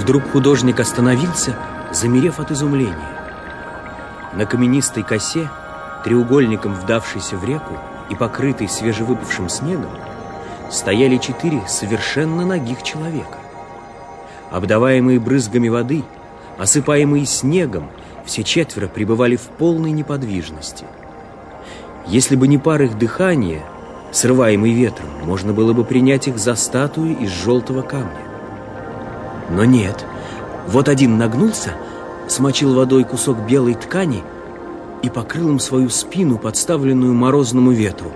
Вдруг художник остановился, замерев от изумления. На каменистой косе, треугольником вдавшейся в реку и покрытой свежевыпавшим снегом, стояли 4 совершенно нагих человека. Обдаваемые брызгами воды, осыпаемые снегом, все 4 пребывали в полной неподвижности. Если бы не пар их дыхания, срываемый ветром, можно было бы принять их за статуи из желтого камня. Но нет, вот один нагнулся, смочил водой кусок белой ткани и покрыл им свою спину, подставленную морозному ветру.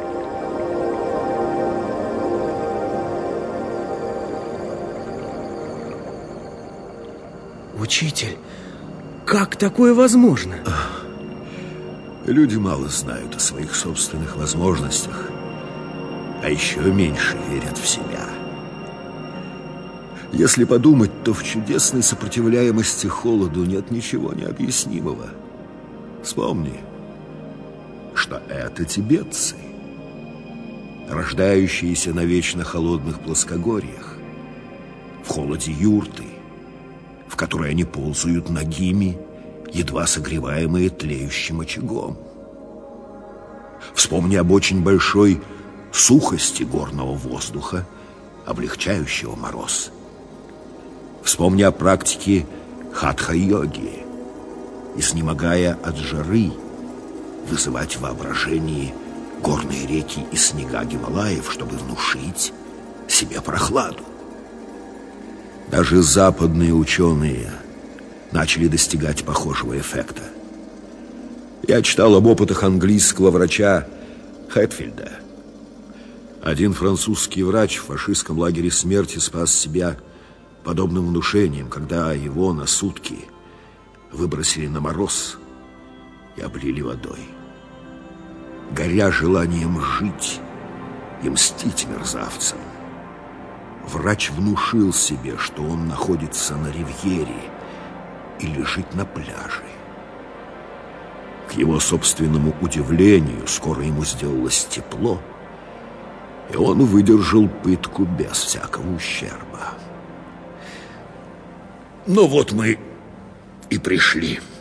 Учитель, как такое возможно? Люди мало знают о своих собственных возможностях, а еще меньше верят в себя. Если подумать, то в чудесной сопротивляемости холоду нет ничего необъяснимого. Вспомни, что это тибетцы, рождающиеся на вечно холодных плоскогорьях, в холоде юрты, в которой они ползают нагими, едва согреваемые тлеющим очагом. Вспомни об очень большой сухости горного воздуха, облегчающего мороз. Вспомни о практике хатха-йоги, изнемогая от жары, вызывать в воображении горные реки и снега Гималаев, чтобы внушить себе прохладу. Даже западные ученые начали достигать похожего эффекта. Я читал об опытах английского врача Хэтфилда. Один французский врач в фашистском лагере смерти спас себя подобным внушением, когда его на сутки выбросили на мороз и облили водой. Горя желанием жить и мстить мерзавцам, врач внушил себе, что он находится на ривьере и лежит на пляже. К его собственному удивлению, скоро ему сделалось тепло, и он выдержал пытку без всякого ущерба. Ну вот мы и пришли.